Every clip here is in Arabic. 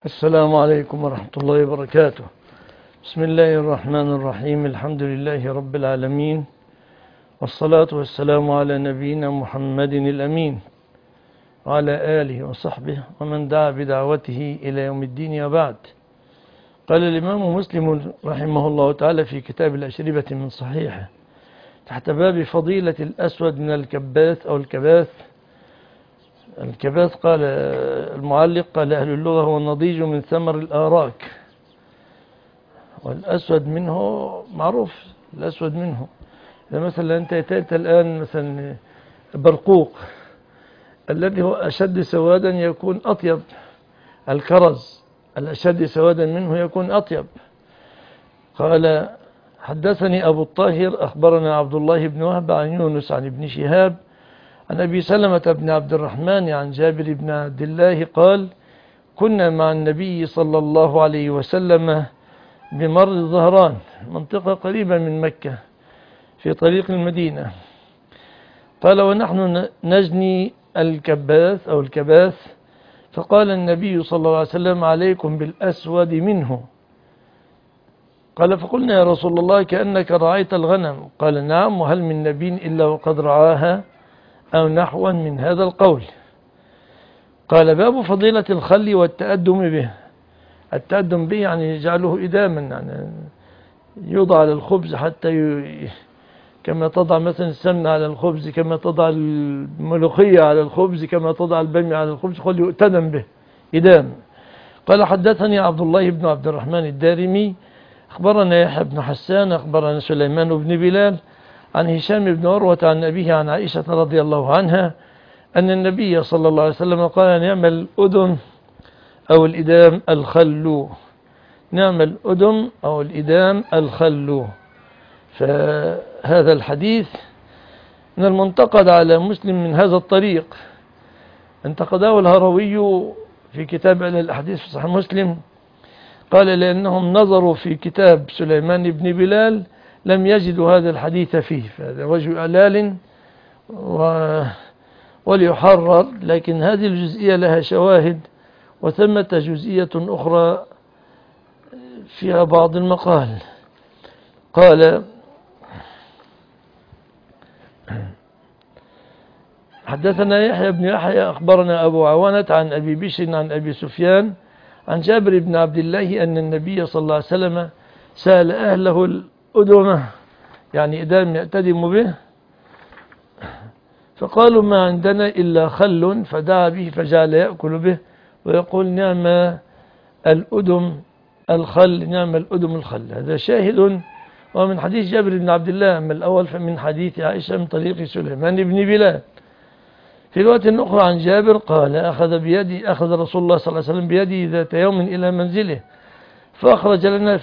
السلام عليكم ورحمة الله وبركاته. بسم الله الرحمن الرحيم. الحمد لله رب العالمين، والصلاة والسلام على نبينا محمد الأمين وعلى آله وصحبه ومن دعا بدعوته إلى يوم الدين وبعد. قال الإمام مسلم رحمه الله تعالى في كتاب الأشربة من صحيحه تحت باب فضيلة الأسود من الكباث أو الكباث. الكباث قال المعلق قال أهل اللغة هو النضيج من ثمر الآراك، والأسود منه معروف. الأسود منه إذا مثلا أنت أتيت الآن مثلا برقوق الذي هو أشد سوادا يكون أطيب، الكرز الأشد سوادا منه يكون أطيب. قال حدثني أبو الطاهر أخبرنا عبد الله بن وهب عن يونس عن ابن شهاب عن أبي سلمة بن عبد الرحمن عن جابر بن عبد الله قال كنا مع النبي صلى الله عليه وسلم بمر الظهران، منطقة قريبة من مكة في طريق المدينة. قال ونحن نجني الكباث أو الكباث، فقال النبي صلى الله عليه وسلم عليكم بالأسود منه. قال فقلنا يا رسول الله كأنك رعيت الغنم. قال نعم، وهل من نبي إلا وقد رعاها أو نحوا من هذا القول. قال باب فضيلة الخل والتأدم به. التأدم به يعني يجعله إداما، يعني يوضع على الخبز حتى كما تضع مثلا السمنة على الخبز، كما تضع الملوخية على الخبز، كما تضع البامية على الخبز، قل يؤتدم به إدام. قال حدثني عبد الله بن عبد الرحمن الدارمي أخبرنا يحيى بن حسان أخبرنا سليمان بن بلال عن هشام بن عروة عن أبيه عن عائشة رضي الله عنها أن النبي صلى الله عليه وسلم قال نعم الأدم أو الإدام الخل. نعم الأدم أو الإدام الخل. فهذا الحديث من المنتقد على مسلم من هذا الطريق. انتقده الهروي في كتاب الأحاديث في صحيح مسلم، قال لأنهم نظروا في كتاب سليمان بن بلال لم يجدوا هذا الحديث فيه، فهذا وجه إعلال وليحرر. لكن هذه الجزئية لها شواهد، وثمة جزئية أخرى فيها بعض المقال. قال حدثنا يحيى بن يحيى أخبرنا أبو عوانة عن أبي بشر عن أبي سفيان عن جابر بن عبد الله أن النبي صلى الله عليه وسلم سأل أهله الأدمة، يعني إدام يأتدم به، فقالوا ما عندنا إلا خل، فدعا به فجعل يأكل به ويقول نعم الأدم الخل، نعم الأدم الخل. هذا شاهد ومن حديث جابر بن عبد الله، أما الأول فمن حديث عائشة من طريق سليمان بن بلال. في رواية أخرى عن جابر قال أخذ رسول الله صلى الله عليه وسلم بيدي ذات يوم إلى منزله فأخرج لنا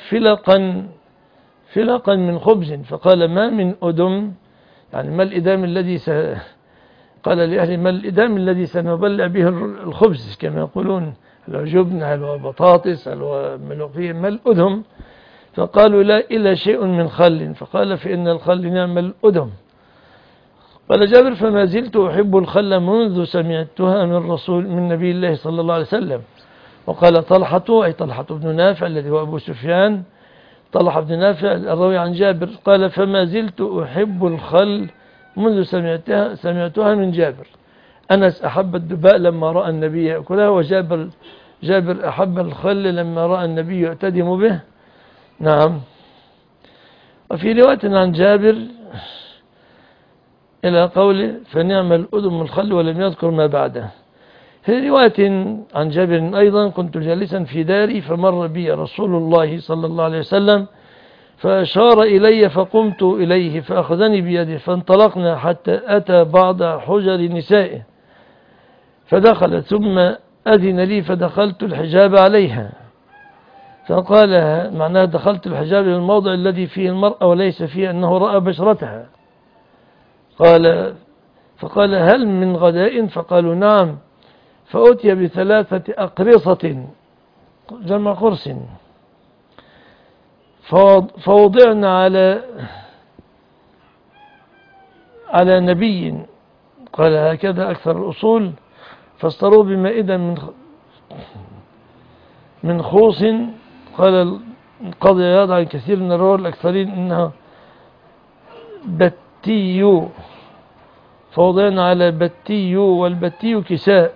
فلقا من خبز، فقال ما من أدم، يعني ما الإدام الذي قال لأهل ما الإدام الذي سنبلع به الخبز كما يقولون، هل هو جبن، هل هو بطاطس، هل هو ملوخية، ما الأدم؟ فقالوا لا إلا شيء من خل، فقال فإن الخل نعم الأدم. قال جابر فما زلت أحب الخل منذ سمعتها من نبي الله صلى الله عليه وسلم. وقال طلحة، أي طلحة بن نافع الذي هو أبو سفيان، طلحة بن نافع الراوي عن جابر، قال فما زلت أحب الخل منذ سمعتها من جابر. أنس أحب الدباء لما رأى النبي يأكلها، جابر أحب الخل لما رأى النبي يأتدم به. نعم. وفي رواية عن جابر إلى قوله فنعم الأدم الخل ولم يذكر ما بعده. في رواية عن جابر أيضا كنت جالسا في داري فمر بي رسول الله صلى الله عليه وسلم فأشار إلي فقمت إليه فأخذني بيده فانطلقنا حتى أتى بعض حجر نسائه فدخل ثم أذن لي فدخلت الحجاب عليها، فقال معناه دخلت الحجاب إلى الموضع الذي فيه المرأة وليس فيه أنه رأى بشرتها. فقال هل من غداء؟ فقالوا نعم. فأتي ب3 أقرصة جمع قرص فوضعنا على نبي، قال هكذا أكثر الأصول، فاصطروا بمائدة من خوص. قال القاضي عياض عن كثير من الرواه الأكثرين إنها بتي، فوضعنا على بتي، والبتي كساء،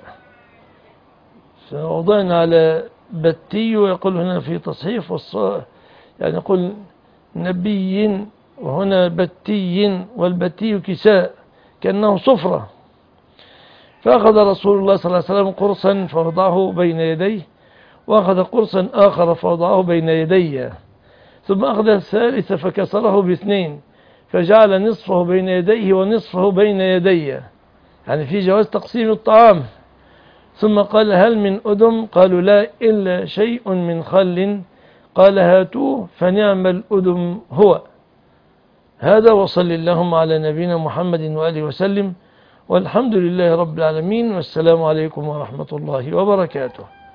فوضعنا على بتي، يقول هنا في تصحيف يعني يقول نبي، وهنا بتي، والبتي كساء كأنه صفرة. فأخذ رسول الله صلى الله عليه وسلم قرصا فوضعه بين يديه، وأخذ قرصا آخر فوضعه بين يديه، ثم أخذ الثالث فكسره باثنين، فجعل نصفه بين يديه ونصفه بين يديه، يعني في جواز تقسيم الطعام. ثم قال هل من أدم؟ قالوا لا إلا شيء من خل. قال هاتوه فنعم الأدم هو. هذا وصل اللهم على نبينا محمد وآله وسلم، والحمد لله رب العالمين، والسلام عليكم ورحمة الله وبركاته.